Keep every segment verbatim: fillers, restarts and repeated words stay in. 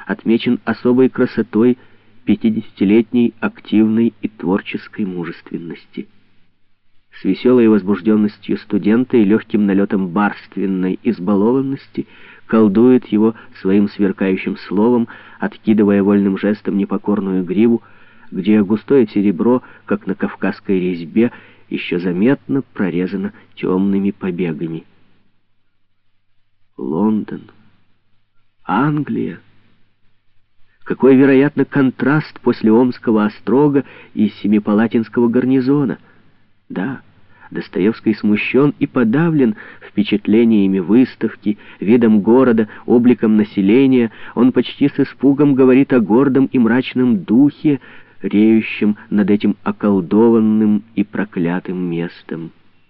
отмечен особой красотой пятидесятилетней активной и творческой мужественности. С веселой возбужденностью студента и легким налетом барственной избалованности колдует его своим сверкающим словом, откидывая вольным жестом непокорную гриву, где густое серебро, как на кавказской резьбе, еще заметно прорезано темными побегами. Лондон, Англия. Какой, вероятно, контраст после Омского острога и Семипалатинского гарнизона. Да, Достоевский смущен и подавлен впечатлениями выставки, видом города, обликом населения. Он почти с испугом говорит о гордом и мрачном духе, реющем над этим околдованным и проклятым местом.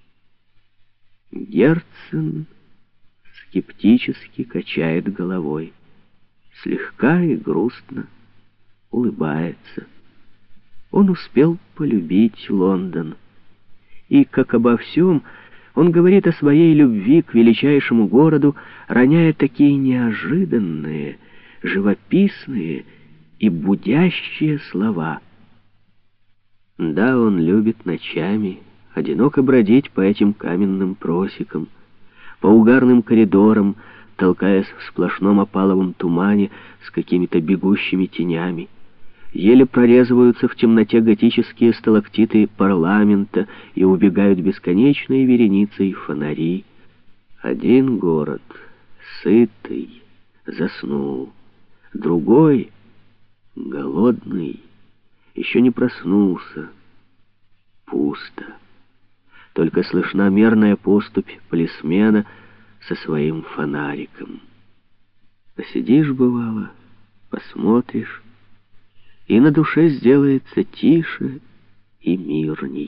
Герцен скептически качает головой, слегка и грустно улыбается. Он успел полюбить Лондон. И, как обо всем, он говорит о своей любви к величайшему городу, роняя такие неожиданные, живописные и будящие слова. Да, он любит ночами одиноко бродить по этим каменным просекам, по угарным коридорам, толкаясь в сплошном опаловом тумане с какими-то бегущими тенями. Еле прорезываются в темноте готические сталактиты парламента и убегают бесконечной вереницей фонари. Один город, сытый, заснул. Другой, голодный, еще не проснулся. Пусто. Только слышна мерная поступь полисмена со своим фонариком. Посидишь, бывало, посмотришь, и на душе сделается тише и мирней.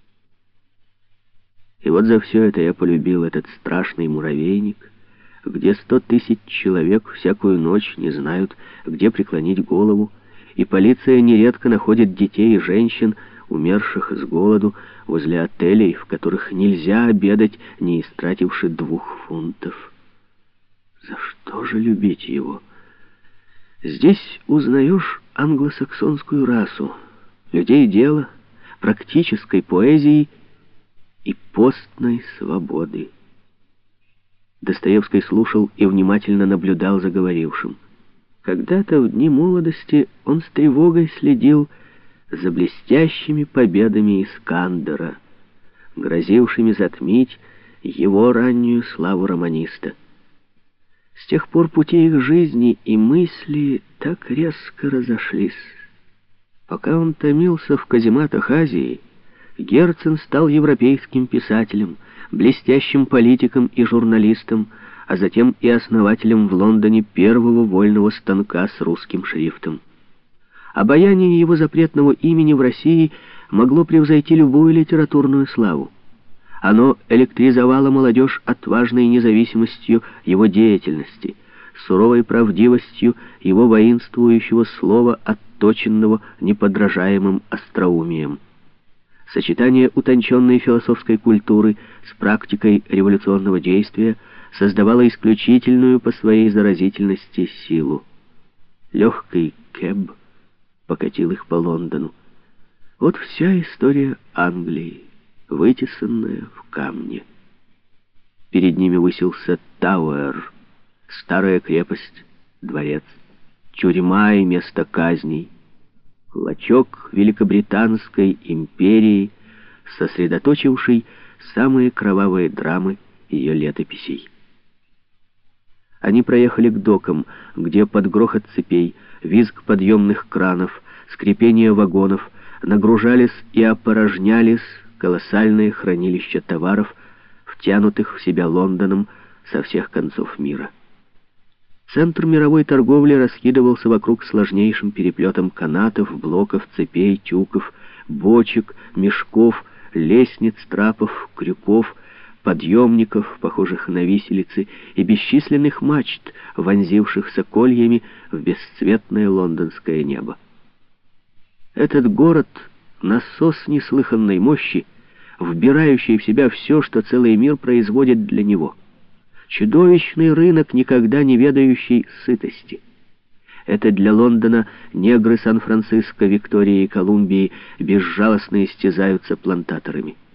И вот за все это я полюбил этот страшный муравейник, где сто тысяч человек всякую ночь не знают, где преклонить голову, и полиция нередко находит детей и женщин, умерших с голоду, возле отелей, в которых нельзя обедать, не истративши двух фунтов. За что же любить его? Здесь узнаешь англосаксонскую расу, людей дела, практической поэзии и постной свободы. Достоевский слушал и внимательно наблюдал за говорившим. Когда-то в дни молодости он с тревогой следил за блестящими победами Искандера, грозившими затмить его раннюю славу романиста. С тех пор пути их жизни и мысли так резко разошлись. Пока он томился в казематах Азии, Герцен стал европейским писателем, блестящим политиком и журналистом, а затем и основателем в Лондоне первого вольного станка с русским шрифтом. Обаяние его запретного имени в России могло превзойти любую литературную славу. Оно электризовало молодежь отважной независимостью его деятельности, суровой правдивостью его воинствующего слова, отточенного неподражаемым остроумием. Сочетание утонченной философской культуры с практикой революционного действия создавало исключительную по своей заразительности силу. Легкий кэб покатил их по Лондону. Вот вся история Англии, вытесанная в камне. Перед ними высился Тауэр, старая крепость, дворец, тюрьма и место казней, клочок Великобританской империи, сосредоточивший самые кровавые драмы ее летописей. Они проехали к докам, где под грохот цепей, визг подъемных кранов, скрипение вагонов нагружались и опорожнялись колоссальные хранилища товаров, втянутых в себя Лондоном со всех концов мира. Центр мировой торговли раскидывался вокруг сложнейшим переплетом канатов, блоков, цепей, тюков, бочек, мешков, лестниц, трапов, крюков, подъемников, похожих на виселицы, и бесчисленных мачт, вонзившихся кольями в бесцветное лондонское небо. Этот город — насос неслыханной мощи, вбирающий в себя все, что целый мир производит для него. Чудовищный рынок, никогда не ведающий сытости. Это для Лондона негры Сан-Франциско, Виктории и Колумбии безжалостно истязаются плантаторами.